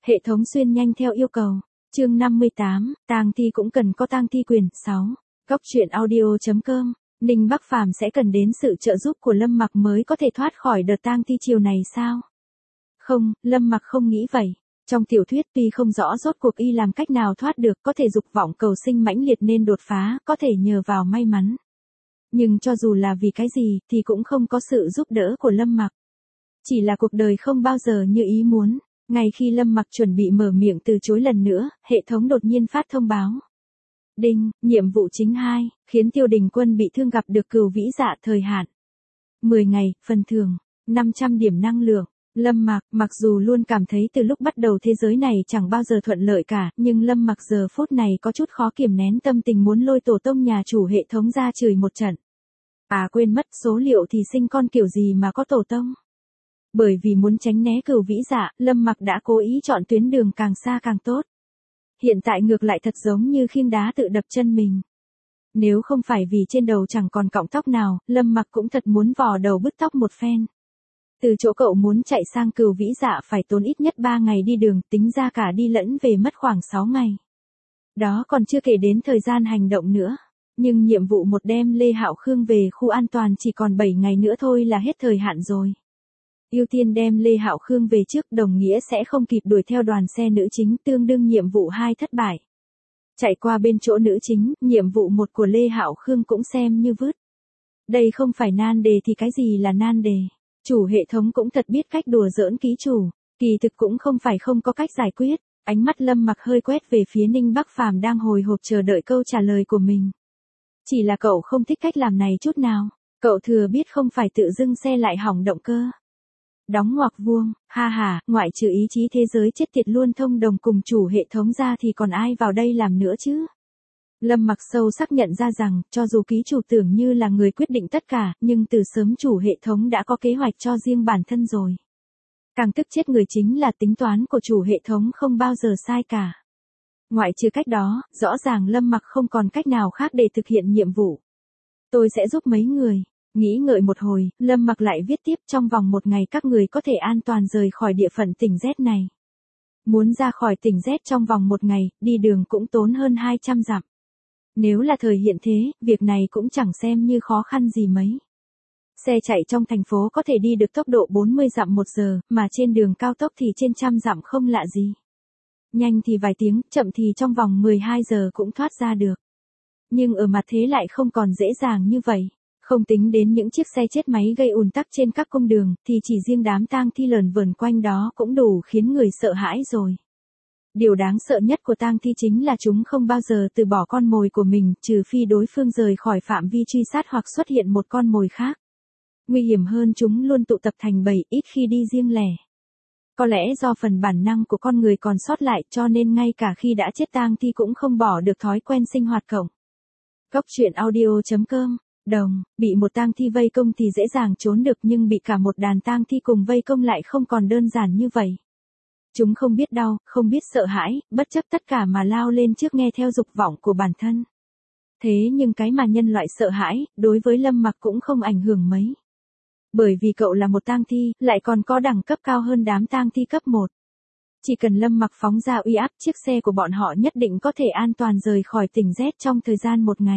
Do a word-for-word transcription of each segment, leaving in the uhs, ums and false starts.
Hệ thống xuyên nhanh theo yêu cầu. Chương năm mươi tám, tang thi cũng cần có tang thi quyền. sáu. Góc truyện audio.com. Ninh Bắc Phàm sẽ cần đến sự trợ giúp của Lâm Mặc mới có thể thoát khỏi đợt tang thi chiều này sao? Không, Lâm Mặc không nghĩ vậy. Trong tiểu thuyết tuy không rõ rốt cuộc y làm cách nào thoát được, có thể dục vọng cầu sinh mãnh liệt nên đột phá, có thể nhờ vào may mắn. Nhưng cho dù là vì cái gì thì cũng không có sự giúp đỡ của Lâm Mặc. Chỉ là cuộc đời không bao giờ như ý muốn. Ngay khi Lâm Mặc chuẩn bị mở miệng từ chối lần nữa, hệ thống đột nhiên phát thông báo. Đinh, nhiệm vụ chính hai, khiến Tiêu Đình Quân bị thương gặp được cừu vĩ dạ thời hạn. mười ngày, phần thưởng, năm trăm điểm năng lượng. Lâm Mặc, mặc dù luôn cảm thấy từ lúc bắt đầu thế giới này chẳng bao giờ thuận lợi cả, nhưng Lâm Mặc giờ phút này có chút khó kiềm nén tâm tình muốn lôi tổ tông nhà chủ hệ thống ra chửi một trận. À quên mất, số liệu thì sinh con kiểu gì mà có tổ tông. Bởi vì muốn tránh né cừu vĩ dạ, Lâm Mặc đã cố ý chọn tuyến đường càng xa càng tốt. Hiện tại ngược lại thật giống như khiêng đá tự đập chân mình. Nếu không phải vì trên đầu chẳng còn cọng tóc nào, Lâm Mặc cũng thật muốn vò đầu bứt tóc một phen. Từ chỗ cậu muốn chạy sang cừu vĩ dạ phải tốn ít nhất ba ngày đi đường, tính ra cả đi lẫn về mất khoảng sáu ngày. Đó còn chưa kể đến thời gian hành động nữa. Nhưng nhiệm vụ một đem Lê Hạo Khương về khu an toàn chỉ còn bảy ngày nữa thôi là hết thời hạn rồi. Ưu tiên đem Lê Hạo Khương về trước đồng nghĩa sẽ không kịp đuổi theo đoàn xe nữ chính, tương đương nhiệm vụ hai thất bại. Chạy qua bên chỗ nữ chính, nhiệm vụ một của Lê Hạo Khương cũng xem như vứt. Đây không phải nan đề thì cái gì là nan đề. Chủ hệ thống cũng thật biết cách đùa giỡn ký chủ, kỳ thực cũng không phải không có cách giải quyết. Ánh mắt Lâm Mặc hơi quét về phía Ninh Bắc Phàm đang hồi hộp chờ đợi câu trả lời của mình. Chỉ là cậu không thích cách làm này chút nào, cậu thừa biết không phải tự dưng xe lại hỏng động cơ. Đóng ngoặc vuông, ha ha, ngoại trừ ý chí thế giới chết tiệt luôn thông đồng cùng chủ hệ thống ra thì còn ai vào đây làm nữa chứ? Lâm Mặc sâu sắc nhận ra rằng, cho dù ký chủ tưởng như là người quyết định tất cả, nhưng từ sớm chủ hệ thống đã có kế hoạch cho riêng bản thân rồi. Càng tức chết người chính là tính toán của chủ hệ thống không bao giờ sai cả. Ngoại trừ cách đó, rõ ràng Lâm Mặc không còn cách nào khác để thực hiện nhiệm vụ. Tôi sẽ giúp mấy người. Nghĩ ngợi một hồi, Lâm Mặc lại viết tiếp, trong vòng một ngày các người có thể an toàn rời khỏi địa phận tỉnh Z này. Muốn ra khỏi tỉnh Z trong vòng một ngày, đi đường cũng tốn hơn hai trăm dặm. Nếu là thời hiện thế, việc này cũng chẳng xem như khó khăn gì mấy. Xe chạy trong thành phố có thể đi được tốc độ bốn mươi dặm một giờ, mà trên đường cao tốc thì trên trăm dặm không lạ gì. Nhanh thì vài tiếng, chậm thì trong vòng mười hai giờ cũng thoát ra được. Nhưng ở mặt thế lại không còn dễ dàng như vậy. Không tính đến những chiếc xe chết máy gây ùn tắc trên các cung đường, thì chỉ riêng đám tang thi lờn vờn quanh đó cũng đủ khiến người sợ hãi rồi. Điều đáng sợ nhất của tang thi chính là chúng không bao giờ từ bỏ con mồi của mình, trừ phi đối phương rời khỏi phạm vi truy sát hoặc xuất hiện một con mồi khác. Nguy hiểm hơn, chúng luôn tụ tập thành bầy, ít khi đi riêng lẻ. Có lẽ do phần bản năng của con người còn sót lại, cho nên ngay cả khi đã chết tang thi cũng không bỏ được thói quen sinh hoạt cộng. Góc truyện audio.com. Đồng, bị một tang thi vây công thì dễ dàng trốn được, nhưng bị cả một đàn tang thi cùng vây công lại không còn đơn giản như vậy. Chúng không biết đau, không biết sợ hãi, bất chấp tất cả mà lao lên trước nghe theo dục vọng của bản thân. Thế nhưng cái mà nhân loại sợ hãi, đối với Lâm Mặc cũng không ảnh hưởng mấy. Bởi vì cậu là một tang thi, lại còn có đẳng cấp cao hơn đám tang thi cấp một. Chỉ cần Lâm Mặc phóng ra uy áp, chiếc xe của bọn họ nhất định có thể an toàn rời khỏi tỉnh Z trong thời gian một ngày.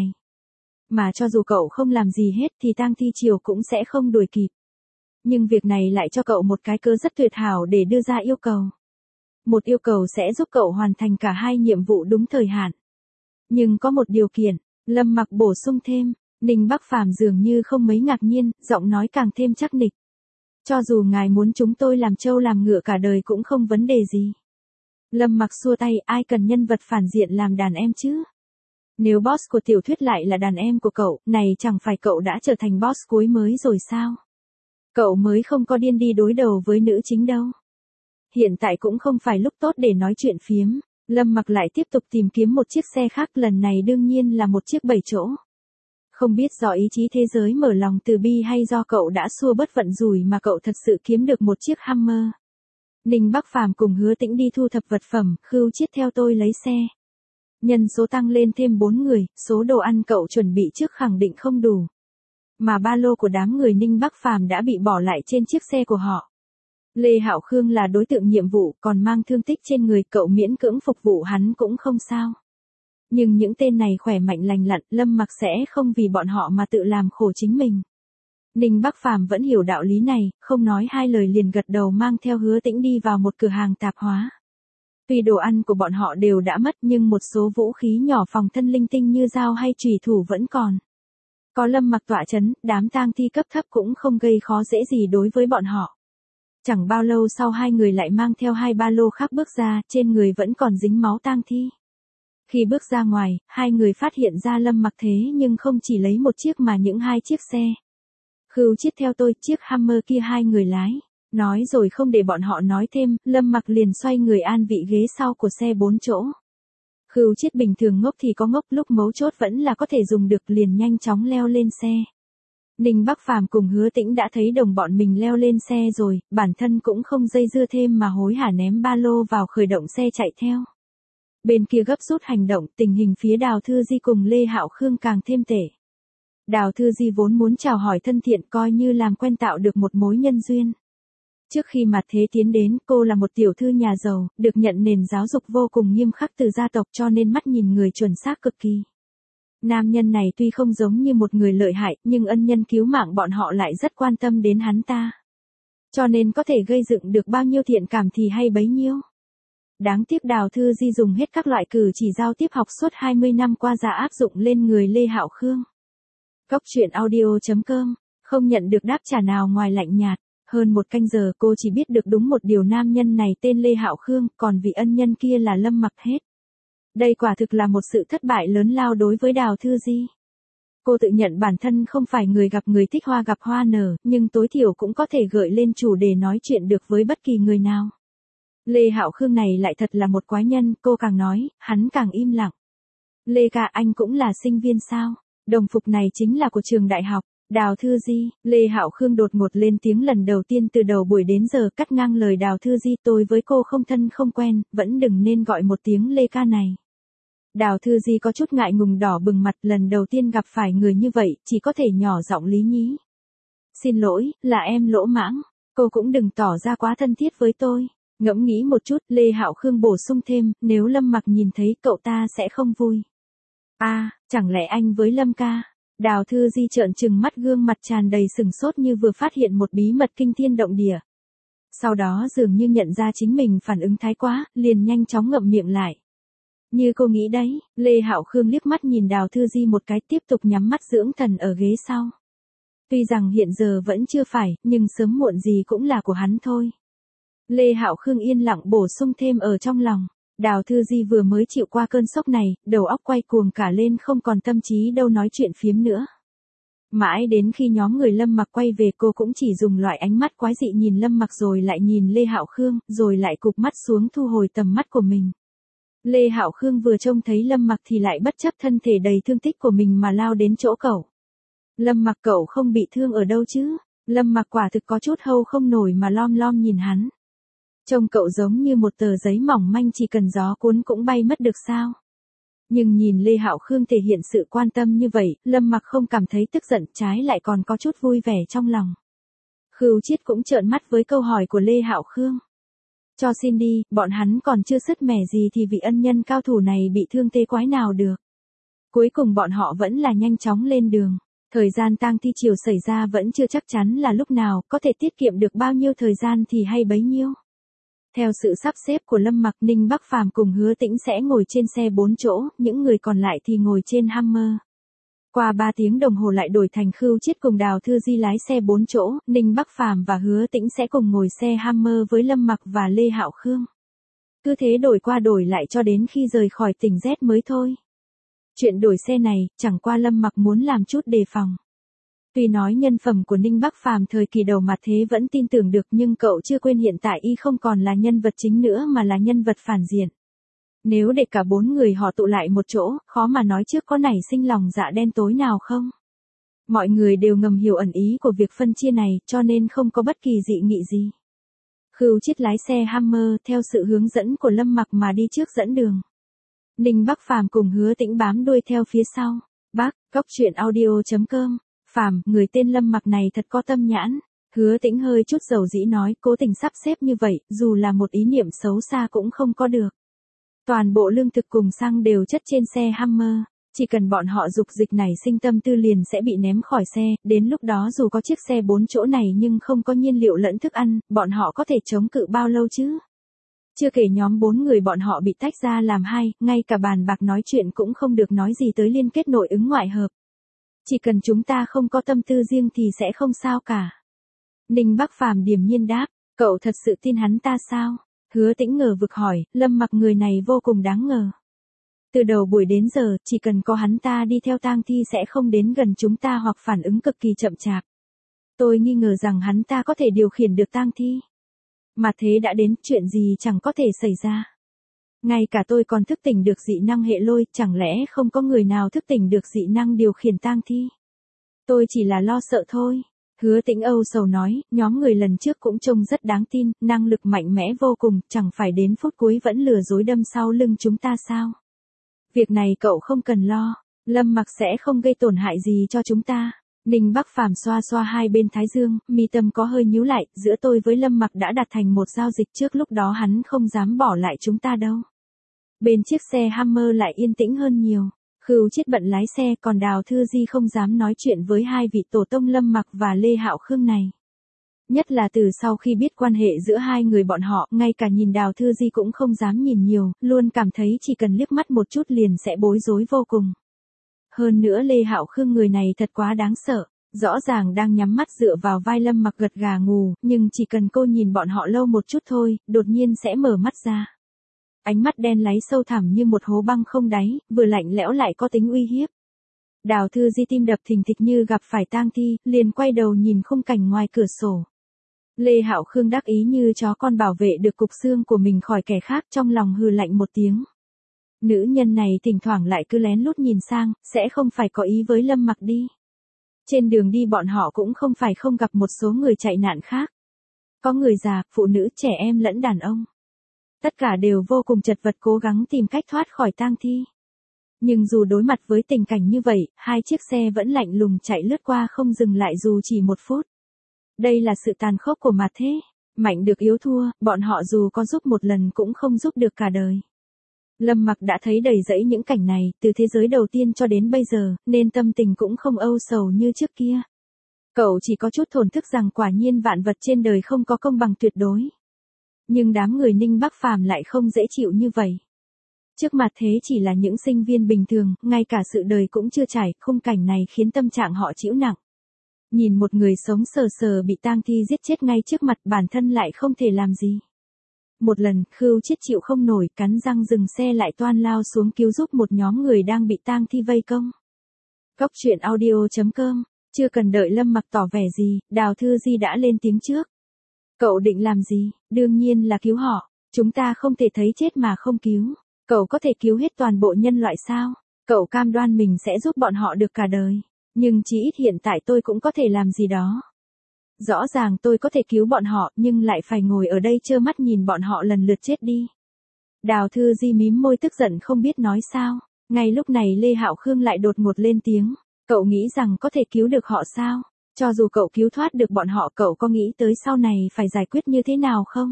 Mà cho dù cậu không làm gì hết thì tang thi chiều cũng sẽ không đuổi kịp. Nhưng việc này lại cho cậu một cái cớ rất tuyệt hảo để đưa ra yêu cầu. Một yêu cầu sẽ giúp cậu hoàn thành cả hai nhiệm vụ đúng thời hạn. Nhưng có một điều kiện, Lâm Mặc bổ sung thêm. Ninh Bắc Phàm dường như không mấy ngạc nhiên, giọng nói càng thêm chắc nịch. Cho dù ngài muốn chúng tôi làm trâu làm ngựa cả đời cũng không vấn đề gì. Lâm Mặc xua tay, ai cần nhân vật phản diện làm đàn em chứ? Nếu boss của tiểu thuyết lại là đàn em của cậu, này chẳng phải cậu đã trở thành boss cuối mới rồi sao? Cậu mới không có điên đi đối đầu với nữ chính đâu. Hiện tại cũng không phải lúc tốt để nói chuyện phiếm. Lâm Mặc lại tiếp tục tìm kiếm một chiếc xe khác, lần này đương nhiên là một chiếc bảy chỗ. Không biết do ý chí thế giới mở lòng từ bi hay do cậu đã xua bớt vận rủi mà cậu thật sự kiếm được một chiếc Hammer. Ninh Bắc Phàm cùng Hứa Tĩnh đi thu thập vật phẩm, Khưu Chiết theo tôi lấy xe. Nhân số tăng lên thêm bốn người, số đồ ăn cậu chuẩn bị trước khẳng định không đủ. Mà ba lô của đám người Ninh Bắc Phàm đã bị bỏ lại trên chiếc xe của họ. Lê Hạo Khương là đối tượng nhiệm vụ, còn mang thương tích trên người, cậu miễn cưỡng phục vụ hắn cũng không sao. Nhưng những tên này khỏe mạnh lành lặn, Lâm Mặc sẽ không vì bọn họ mà tự làm khổ chính mình. Ninh Bắc Phàm vẫn hiểu đạo lý này, không nói hai lời liền gật đầu mang theo Hứa Tĩnh đi vào một cửa hàng tạp hóa. Tuy đồ ăn của bọn họ đều đã mất nhưng một số vũ khí nhỏ phòng thân linh tinh như dao hay chùy thủ vẫn còn. Có Lâm Mặc tọa chấn, đám tang thi cấp thấp cũng không gây khó dễ gì đối với bọn họ. Chẳng bao lâu sau hai người lại mang theo hai ba lô khác bước ra, trên người vẫn còn dính máu tang thi. Khi bước ra ngoài, hai người phát hiện ra Lâm Mặc thế nhưng không chỉ lấy một chiếc mà những hai chiếc xe. Khưu Chiết theo tôi, chiếc Hammer kia hai người lái. Nói rồi không để bọn họ nói thêm, Lâm Mặc liền xoay người an vị ghế sau của xe bốn chỗ. Khưu Chiết bình thường ngốc thì có ngốc, lúc mấu chốt vẫn là có thể dùng được, liền nhanh chóng leo lên xe. Ninh Bắc Phàm cùng Hứa Tĩnh đã thấy đồng bọn mình leo lên xe rồi, bản thân cũng không dây dưa thêm mà hối hả ném ba lô vào khởi động xe chạy theo. Bên kia gấp rút hành động, tình hình phía Đào Thư Di cùng Lê Hạo Khương càng thêm tệ. Đào Thư Di vốn muốn chào hỏi thân thiện coi như làm quen tạo được một mối nhân duyên. Trước khi mặt thế tiến đến, cô là một tiểu thư nhà giàu, được nhận nền giáo dục vô cùng nghiêm khắc từ gia tộc cho nên mắt nhìn người chuẩn xác cực kỳ. Nam nhân này tuy không giống như một người lợi hại, nhưng ân nhân cứu mạng bọn họ lại rất quan tâm đến hắn ta. Cho nên có thể gây dựng được bao nhiêu thiện cảm thì hay bấy nhiêu. Đáng tiếc Đào Thư Di dùng hết các loại cử chỉ giao tiếp học suốt hai mươi năm qua ra áp dụng lên người Lê Hạo Khương. Góc truyện audio chấm com, không nhận được đáp trả nào ngoài lạnh nhạt. Hơn một canh giờ cô chỉ biết được đúng một điều, nam nhân này tên Lê Hạo Khương, còn vị ân nhân kia là Lâm Mặc hết. Đây quả thực là một sự thất bại lớn lao đối với Đào Thư Di. Cô tự nhận bản thân không phải người gặp người thích hoa gặp hoa nở, nhưng tối thiểu cũng có thể gợi lên chủ đề nói chuyện được với bất kỳ người nào. Lê Hạo Khương này lại thật là một quái nhân, cô càng nói, hắn càng im lặng. Lê ca, anh cũng là sinh viên sao? Đồng phục này chính là của trường đại học. Đào Thư Di, Lê Hạo Khương đột ngột lên tiếng lần đầu tiên từ đầu buổi đến giờ, cắt ngang lời Đào Thư Di, tôi với cô không thân không quen, vẫn đừng nên gọi một tiếng Lê ca này. Đào Thư Di có chút ngại ngùng đỏ bừng mặt, lần đầu tiên gặp phải người như vậy, chỉ có thể nhỏ giọng lý nhí. Xin lỗi, là em lỗ mãng, cô cũng đừng tỏ ra quá thân thiết với tôi. Ngẫm nghĩ một chút, Lê Hạo Khương bổ sung thêm, nếu Lâm Mặc nhìn thấy cậu ta sẽ không vui. À, chẳng lẽ anh với Lâm ca? Đào Thư Di trợn trừng mắt, gương mặt tràn đầy sừng sốt như vừa phát hiện một bí mật kinh thiên động địa. Sau đó dường như nhận ra chính mình phản ứng thái quá, liền nhanh chóng ngậm miệng lại. Như cô nghĩ đấy, Lê Hạo Khương liếc mắt nhìn Đào Thư Di một cái, tiếp tục nhắm mắt dưỡng thần ở ghế sau. Tuy rằng hiện giờ vẫn chưa phải, nhưng sớm muộn gì cũng là của hắn thôi. Lê Hạo Khương yên lặng bổ sung thêm ở trong lòng. Đào Thư Di vừa mới chịu qua cơn sốc này, đầu óc quay cuồng cả lên, không còn tâm trí đâu nói chuyện phiếm nữa. Mãi đến khi nhóm người Lâm Mặc quay về, cô cũng chỉ dùng loại ánh mắt quái dị nhìn Lâm Mặc rồi lại nhìn Lê Hạo Khương, rồi lại cụp mắt xuống thu hồi tầm mắt của mình. Lê Hạo Khương vừa trông thấy Lâm Mặc thì lại bất chấp thân thể đầy thương tích của mình mà lao đến chỗ cậu. Lâm Mặc, cậu không bị thương ở đâu chứ? Lâm Mặc quả thực có chút hâu không nổi mà lom lom nhìn hắn. Trông cậu giống như một tờ giấy mỏng manh, chỉ cần gió cuốn cũng bay mất được sao? Nhưng nhìn Lê Hạo Khương thể hiện sự quan tâm như vậy, Lâm Mặc không cảm thấy tức giận, trái lại còn có chút vui vẻ trong lòng. Khưu Chiết cũng trợn mắt với câu hỏi của Lê Hạo Khương. Cho xin đi, bọn hắn còn chưa sứt mẻ gì thì vị ân nhân cao thủ này bị thương tê quái nào được. Cuối cùng bọn họ vẫn là nhanh chóng lên đường. Thời gian tang thi chiều xảy ra vẫn chưa chắc chắn là lúc nào, có thể tiết kiệm được bao nhiêu thời gian thì hay bấy nhiêu. Theo sự sắp xếp của Lâm Mặc, Ninh Bắc Phàm cùng Hứa Tĩnh sẽ ngồi trên xe bốn chỗ, những người còn lại thì ngồi trên Hammer. Qua ba tiếng đồng hồ lại đổi thành Khưu Chiết cùng Đào Thư Di lái xe bốn chỗ, Ninh Bắc Phàm và Hứa Tĩnh sẽ cùng ngồi xe Hammer với Lâm Mặc và Lê Hạo Khương. Cứ thế đổi qua đổi lại cho đến khi rời khỏi tỉnh Z mới thôi. Chuyện đổi xe này, chẳng qua Lâm Mặc muốn làm chút đề phòng. Tuy nói nhân phẩm của Ninh Bắc Phàm thời kỳ đầu mặt thế vẫn tin tưởng được, nhưng cậu chưa quên hiện tại y không còn là nhân vật chính nữa mà là nhân vật phản diện. Nếu để cả bốn người họ tụ lại một chỗ, khó mà nói trước có nảy sinh lòng dạ đen tối nào không. Mọi người đều ngầm hiểu ẩn ý của việc phân chia này, cho nên không có bất kỳ dị nghị gì. Khưu Chiết lái xe Hammer theo sự hướng dẫn của Lâm Mặc mà đi trước dẫn đường. Ninh Bắc Phàm cùng Hứa Tĩnh bám đuôi theo phía sau. Bác, góc truyện audio chấm com. Phàm, người tên Lâm Mặc này thật có tâm nhãn. Hứa Tĩnh hơi chút dầu dĩ nói, cố tình sắp xếp như vậy, dù là một ý niệm xấu xa cũng không có được. Toàn bộ lương thực cùng xăng đều chất trên xe Hummer, chỉ cần bọn họ dục dịch nảy sinh tâm tư liền sẽ bị ném khỏi xe, đến lúc đó dù có chiếc xe bốn chỗ này nhưng không có nhiên liệu lẫn thức ăn, bọn họ có thể chống cự bao lâu chứ? Chưa kể nhóm bốn người bọn họ bị tách ra làm hai, ngay cả bàn bạc nói chuyện cũng không được nói gì tới liên kết nội ứng ngoại hợp. Chỉ cần chúng ta không có tâm tư riêng thì sẽ không sao cả. Ninh Bắc Phàm điềm nhiên đáp, cậu thật sự tin hắn ta sao? Hứa Tĩnh ngờ vực hỏi, Lâm Mặc người này vô cùng đáng ngờ. Từ đầu buổi đến giờ, chỉ cần có hắn ta đi theo tang thi sẽ không đến gần chúng ta hoặc phản ứng cực kỳ chậm chạp. Tôi nghi ngờ rằng hắn ta có thể điều khiển được tang thi. Mà thế đã đến, chuyện gì chẳng có thể xảy ra. Ngay cả tôi còn thức tỉnh được dị năng hệ lôi, chẳng lẽ không có người nào thức tỉnh được dị năng điều khiển tang thi? Tôi chỉ là lo sợ thôi. Hứa Tĩnh âu sầu nói, nhóm người lần trước cũng trông rất đáng tin, năng lực mạnh mẽ vô cùng, chẳng phải đến phút cuối vẫn lừa dối đâm sau lưng chúng ta sao? Việc này cậu không cần lo, Lâm Mặc sẽ không gây tổn hại gì cho chúng ta. Ninh Bắc Phàm xoa xoa hai bên thái dương, mi tâm có hơi nhíu lại, giữa tôi với Lâm Mặc đã đạt thành một giao dịch trước lúc đó hắn không dám bỏ lại chúng ta đâu. Bên chiếc xe Hummer lại yên tĩnh hơn nhiều. Khưu Chiết bận lái xe, còn Đào Thư Di không dám nói chuyện với hai vị tổ tông Lâm Mặc và Lê Hạo Khương này. Nhất là từ sau khi biết quan hệ giữa hai người bọn họ, ngay cả nhìn Đào Thư Di cũng không dám nhìn nhiều, luôn cảm thấy chỉ cần liếc mắt một chút liền sẽ bối rối vô cùng. Hơn nữa Lê Hạo Khương người này thật quá đáng sợ, rõ ràng đang nhắm mắt dựa vào vai Lâm Mặc gật gà ngủ, nhưng chỉ cần cô nhìn bọn họ lâu một chút thôi, đột nhiên sẽ mở mắt ra. Ánh mắt đen láy sâu thẳm như một hố băng không đáy, vừa lạnh lẽo lại có tính uy hiếp. Đào Thư Di tim đập thình thịch như gặp phải tang thi, liền quay đầu nhìn khung cảnh ngoài cửa sổ. Lê Hạo Khương đắc ý như chó con bảo vệ được cục xương của mình khỏi kẻ khác, trong lòng hừ lạnh một tiếng. Nữ nhân này thỉnh thoảng lại cứ lén lút nhìn sang, sẽ không phải có ý với Lâm Mặc đi. Trên đường đi bọn họ cũng không phải không gặp một số người chạy nạn khác. Có người già, phụ nữ, trẻ em lẫn đàn ông. Tất cả đều vô cùng chật vật cố gắng tìm cách thoát khỏi tang thi. Nhưng dù đối mặt với tình cảnh như vậy, hai chiếc xe vẫn lạnh lùng chạy lướt qua không dừng lại dù chỉ một phút. Đây là sự tàn khốc của mặt thế. Mạnh được yếu thua, bọn họ dù có giúp một lần cũng không giúp được cả đời. Lâm Mặc đã thấy đầy rẫy những cảnh này, từ thế giới đầu tiên cho đến bây giờ, nên tâm tình cũng không âu sầu như trước kia. Cậu chỉ có chút thổn thức rằng quả nhiên vạn vật trên đời không có công bằng tuyệt đối. Nhưng đám người Ninh Bắc Phàm lại không dễ chịu như vậy. Trước mặt thế chỉ là những sinh viên bình thường, ngay cả sự đời cũng chưa trải, khung cảnh này khiến tâm trạng họ chịu nặng. Nhìn một người sống sờ sờ bị tang thi giết chết ngay trước mặt, bản thân lại không thể làm gì. Một lần, Khưu Chiết chịu không nổi, cắn răng dừng xe lại toan lao xuống cứu giúp một nhóm người đang bị tang thi vây công. Góc truyện audio chấm com, chưa cần đợi Lâm Mặc tỏ vẻ gì, Đào Thư Di đã lên tiếng trước. Cậu định làm gì? Đương nhiên là cứu họ, chúng ta không thể thấy chết mà không cứu. Cậu có thể cứu hết toàn bộ nhân loại sao? Cậu cam đoan mình sẽ giúp bọn họ được cả đời. Nhưng chỉ ít hiện tại tôi cũng có thể làm gì đó. Rõ ràng tôi có thể cứu bọn họ, nhưng lại phải ngồi ở đây trơ mắt nhìn bọn họ lần lượt chết đi. Đào Thư Di mím môi tức giận không biết nói sao. Ngay lúc này Lê Hạo Khương lại đột ngột lên tiếng. Cậu nghĩ rằng có thể cứu được họ sao? Cho dù cậu cứu thoát được bọn họ, cậu có nghĩ tới sau này phải giải quyết như thế nào không?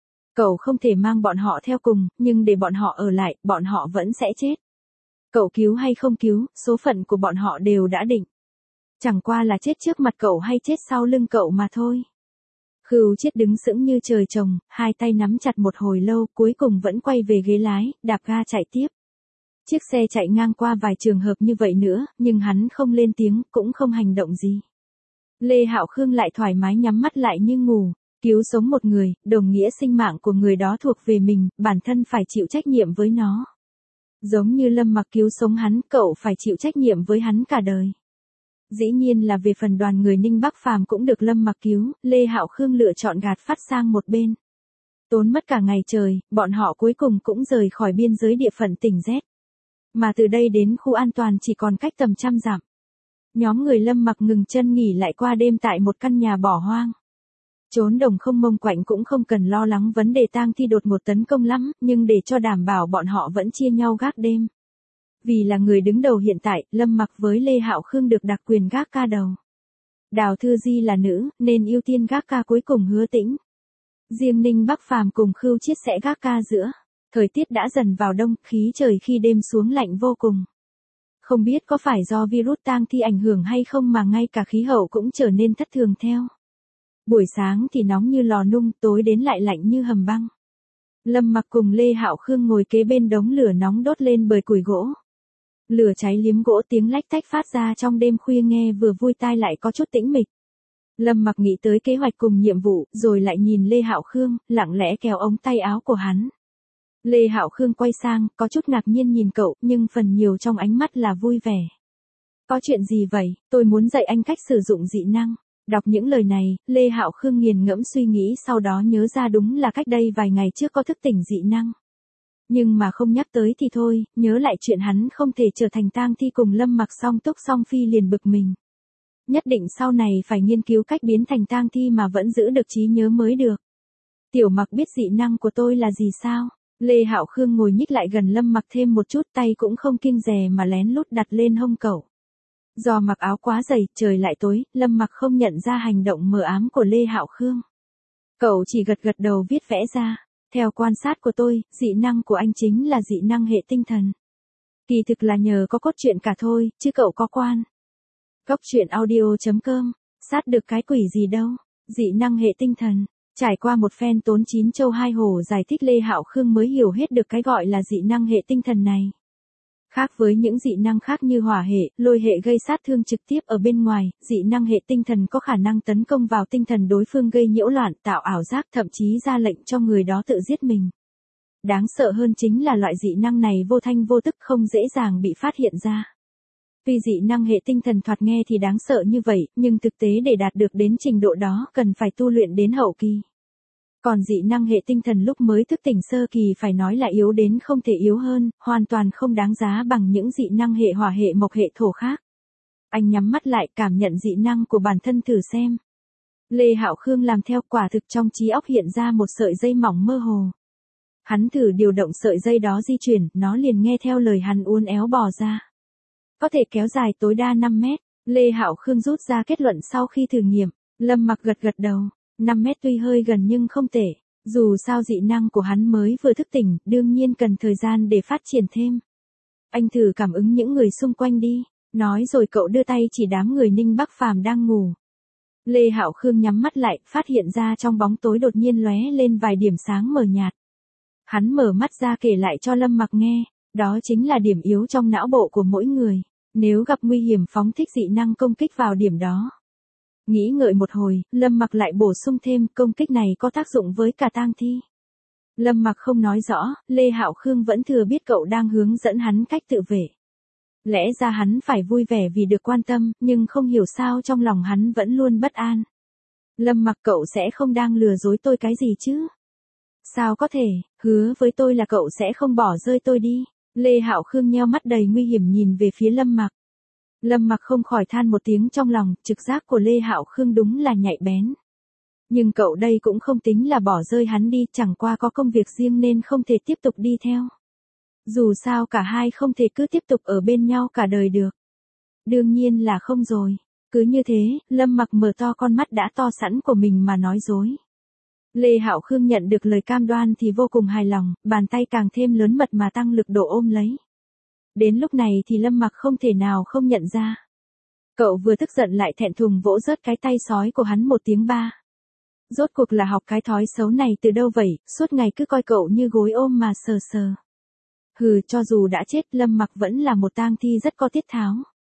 Cậu không thể mang bọn họ theo cùng, nhưng để bọn họ ở lại, bọn họ vẫn sẽ chết. Cậu cứu hay không cứu, số phận của bọn họ đều đã định. Chẳng qua là chết trước mặt cậu hay chết sau lưng cậu mà thôi. Khưu Chiết đứng sững như trời trồng, hai tay nắm chặt một hồi lâu, cuối cùng vẫn quay về ghế lái, đạp ga chạy tiếp. Chiếc xe chạy ngang qua vài trường hợp như vậy nữa, nhưng hắn không lên tiếng, cũng không hành động gì. Lê Hạo Khương lại thoải mái nhắm mắt lại như ngủ. Cứu sống một người, đồng nghĩa sinh mạng của người đó thuộc về mình, bản thân phải chịu trách nhiệm với nó. Giống như Lâm Mặc cứu sống hắn, cậu phải chịu trách nhiệm với hắn cả đời. Dĩ nhiên là về phần đoàn người Ninh Bắc Phàm cũng được Lâm Mặc cứu, Lê Hạo Khương lựa chọn gạt phát sang một bên. Tốn mất cả ngày trời, bọn họ cuối cùng cũng rời khỏi biên giới địa phận tỉnh Z. Mà từ đây đến khu an toàn chỉ còn cách tầm trăm dặm. Nhóm người Lâm Mặc ngừng chân nghỉ lại qua đêm tại một căn nhà bỏ hoang. Trốn đồng không mông quạnh cũng không cần lo lắng vấn đề tang thi đột ngột tấn công lắm, nhưng để cho đảm bảo bọn họ vẫn chia nhau gác đêm. Vì là người đứng đầu hiện tại, Lâm Mặc với Lê Hạo Khương được đặc quyền gác ca đầu. Đào Thư Di là nữ, nên ưu tiên gác ca cuối cùng Hứa Tĩnh. Riêng Ninh Bắc Phàm cùng Khưu Chiết sẽ gác ca giữa. Thời tiết đã dần vào đông, khí trời khi đêm xuống lạnh vô cùng. Không biết có phải do virus tang thi ảnh hưởng hay không mà ngay cả khí hậu cũng trở nên thất thường theo. Buổi sáng thì nóng như lò nung, tối đến lại lạnh như hầm băng. Lâm Mặc cùng Lê Hạo Khương ngồi kế bên đống lửa nóng đốt lên bời củi gỗ. Lửa cháy liếm gỗ tiếng lách tách phát ra trong đêm khuya nghe vừa vui tai lại có chút tĩnh mịch. Lâm Mặc nghĩ tới kế hoạch cùng nhiệm vụ, rồi lại nhìn Lê Hạo Khương, lặng lẽ kéo ống tay áo của hắn. Lê Hạo Khương quay sang, có chút ngạc nhiên nhìn cậu, nhưng phần nhiều trong ánh mắt là vui vẻ. Có chuyện gì vậy, tôi muốn dạy anh cách sử dụng dị năng. Đọc những lời này, Lê Hạo Khương nghiền ngẫm suy nghĩ sau đó nhớ ra đúng là cách đây vài ngày trước có thức tỉnh dị năng. Nhưng mà không nhắc tới thì thôi, nhớ lại chuyện hắn không thể trở thành tang thi cùng Lâm Mặc song túc song phi liền bực mình. Nhất định sau này phải nghiên cứu cách biến thành tang thi mà vẫn giữ được trí nhớ mới được. Tiểu Mặc biết dị năng của tôi là gì sao? Lê Hạo Khương ngồi nhích lại gần Lâm Mặc thêm một chút, tay cũng không kiêng dè mà lén lút đặt lên hông cậu. Do mặc áo quá dày, trời lại tối, Lâm Mặc không nhận ra hành động mờ ám của Lê Hạo Khương. Cậu chỉ gật gật đầu viết vẽ ra. Theo quan sát của tôi, dị năng của anh chính là dị năng hệ tinh thần. Kỳ thực là nhờ có cốt truyện cả thôi, chứ cậu có quan. Góc truyện audio chấm com, sát được cái quỷ gì đâu, dị năng hệ tinh thần. Trải qua một phen tốn chín châu hai hổ giải thích, Lê Hạo Khương mới hiểu hết được cái gọi là dị năng hệ tinh thần này. Khác với những dị năng khác như hỏa hệ, lôi hệ gây sát thương trực tiếp ở bên ngoài, dị năng hệ tinh thần có khả năng tấn công vào tinh thần đối phương gây nhiễu loạn, tạo ảo giác, thậm chí ra lệnh cho người đó tự giết mình. Đáng sợ hơn chính là loại dị năng này vô thanh vô tức, không dễ dàng bị phát hiện ra. Tuy dị năng hệ tinh thần thoạt nghe thì đáng sợ như vậy, nhưng thực tế để đạt được đến trình độ đó cần phải tu luyện đến hậu kỳ. Còn dị năng hệ tinh thần lúc mới thức tỉnh sơ kỳ phải nói là yếu đến không thể yếu hơn, hoàn toàn không đáng giá bằng những dị năng hệ hỏa hệ mộc hệ thổ khác. Anh nhắm mắt lại cảm nhận dị năng của bản thân thử xem. Lê Hạo Khương làm theo, quả thực trong trí óc hiện ra một sợi dây mỏng mơ hồ. Hắn thử điều động sợi dây đó di chuyển, nó liền nghe theo lời hắn uốn éo bò ra. Có thể kéo dài tối đa năm mét, Lê Hạo Khương rút ra kết luận sau khi thử nghiệm. Lâm Mặc gật gật đầu. năm mét tuy hơi gần nhưng không tệ, dù sao dị năng của hắn mới vừa thức tỉnh, đương nhiên cần thời gian để phát triển thêm. Anh thử cảm ứng những người xung quanh đi, nói rồi cậu đưa tay chỉ đám người Ninh Bắc Phàm đang ngủ. Lê Hạo Khương nhắm mắt lại, phát hiện ra trong bóng tối đột nhiên lóe lên vài điểm sáng mờ nhạt. Hắn mở mắt ra kể lại cho Lâm Mặc nghe, đó chính là điểm yếu trong não bộ của mỗi người, nếu gặp nguy hiểm phóng thích dị năng công kích vào điểm đó. Nghĩ ngợi một hồi, Lâm Mặc lại bổ sung thêm, công kích này có tác dụng với cả tang thi. Lâm Mặc không nói rõ, Lê Hạo Khương vẫn thừa biết cậu đang hướng dẫn hắn cách tự vệ. Lẽ ra hắn phải vui vẻ vì được quan tâm, nhưng không hiểu sao trong lòng hắn vẫn luôn bất an. Lâm Mặc, cậu sẽ không đang lừa dối tôi cái gì chứ? Sao có thể, hứa với tôi là cậu sẽ không bỏ rơi tôi đi. Lê Hạo Khương nheo mắt đầy nguy hiểm nhìn về phía Lâm Mặc. Lâm Mặc không khỏi than một tiếng trong lòng, trực giác của Lê Hạo Khương đúng là nhạy bén. Nhưng cậu đây cũng không tính là bỏ rơi hắn đi, chẳng qua có công việc riêng nên không thể tiếp tục đi theo. Dù sao cả hai không thể cứ tiếp tục ở bên nhau cả đời được. Đương nhiên là không rồi. Cứ như thế, Lâm Mặc mở to con mắt đã to sẵn của mình mà nói dối. Lê Hạo Khương nhận được lời cam đoan thì vô cùng hài lòng, bàn tay càng thêm lớn mật mà tăng lực độ ôm lấy. Đến lúc này thì Lâm Mặc không thể nào không nhận ra. Cậu vừa tức giận lại thẹn thùng vỗ rớt cái tay sói của hắn một tiếng ba. Rốt cuộc là học cái thói xấu này từ đâu vậy, suốt ngày cứ coi cậu như gối ôm mà sờ sờ. Hừ, cho dù đã chết, Lâm Mặc vẫn là một tang thi rất có tiết tháo.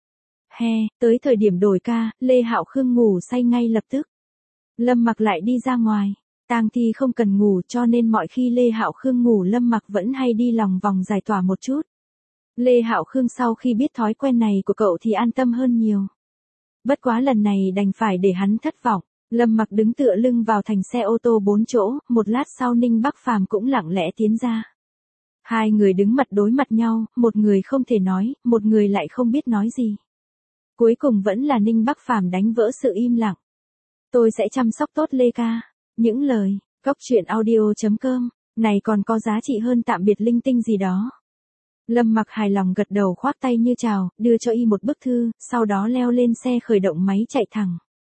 He, tới thời điểm đổi ca, Lê Hạo Khương ngủ say ngay lập tức. Lâm Mặc lại đi ra ngoài. Tang thi không cần ngủ cho nên mọi khi Lê Hạo Khương ngủ Lâm Mặc vẫn hay đi lòng vòng giải tỏa một chút. Lê Hạo Khương sau khi biết thói quen này của cậu thì an tâm hơn nhiều. Bất quá lần này đành phải để hắn thất vọng. Lâm Mặc đứng tựa lưng vào thành xe ô tô bốn chỗ, một lát sau Ninh Bắc Phàm cũng lặng lẽ tiến ra. Hai người đứng mặt đối mặt nhau, một người không thể nói, một người lại không biết nói gì. Cuối cùng vẫn là Ninh Bắc Phàm đánh vỡ sự im lặng. Tôi sẽ chăm sóc tốt Lê ca. Những lời, góc truyện audio chấm com, này còn có giá trị hơn tạm biệt linh tinh gì đó. Lâm Mặc hài lòng gật đầu khoác tay như chào, đưa cho y một bức thư, sau đó leo lên xe khởi động máy chạy thẳng.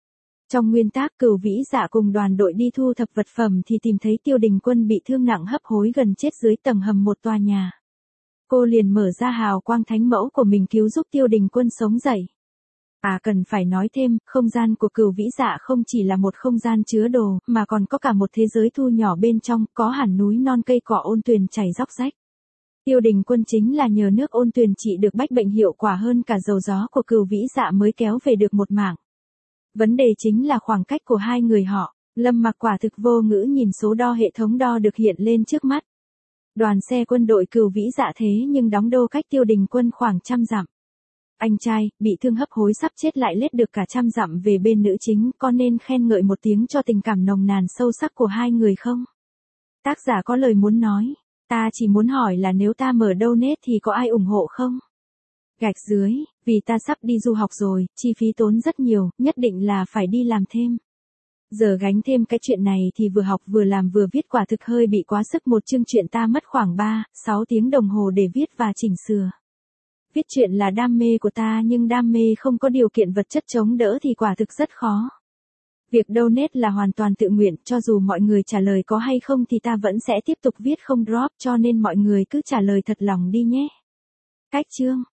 Trong nguyên tác Cửu Vĩ Dạ cùng đoàn đội đi thu thập vật phẩm thì tìm thấy Tiêu Đình Quân bị thương nặng hấp hối gần chết dưới tầng hầm một tòa nhà. Cô liền mở ra hào quang thánh mẫu của mình cứu giúp Tiêu Đình Quân sống dậy. À cần phải nói thêm, không gian của Cửu Vĩ Dạ không chỉ là một không gian chứa đồ, mà còn có cả một thế giới thu nhỏ bên trong, có hẳn núi non cây cỏ ôn tuyền chảy róc rách. Tiêu Đình Quân chính là nhờ nước ôn tuyền trị được bách bệnh hiệu quả hơn cả dầu gió của Cửu Vĩ Dạ mới kéo về được một mảng. Vấn đề chính là khoảng cách của hai người họ. Lâm Mặc quả thực vô ngữ nhìn số đo hệ thống đo được hiện lên trước mắt. Đoàn xe quân đội Cửu Vĩ Dạ thế nhưng đóng đô cách Tiêu Đình Quân khoảng trăm dặm. Anh trai, bị thương hấp hối sắp chết lại lết được cả trăm dặm về bên nữ chính, có nên khen ngợi một tiếng cho tình cảm nồng nàn sâu sắc của hai người không? Tác giả có lời muốn nói, ta chỉ muốn hỏi là nếu ta mở donate thì có ai ủng hộ không? Gạch dưới, vì ta sắp đi du học rồi, chi phí tốn rất nhiều, nhất định là phải đi làm thêm. Giờ gánh thêm cái chuyện này thì vừa học vừa làm vừa viết quả thực hơi bị quá sức, một chương chuyện ta mất khoảng ba, sáu tiếng đồng hồ để viết và chỉnh sửa. Viết chuyện là đam mê của ta nhưng đam mê không có điều kiện vật chất chống đỡ thì quả thực rất khó. Việc donate là hoàn toàn tự nguyện, cho dù mọi người trả lời có hay không thì ta vẫn sẽ tiếp tục viết không drop, cho nên mọi người cứ trả lời thật lòng đi nhé. Cách chương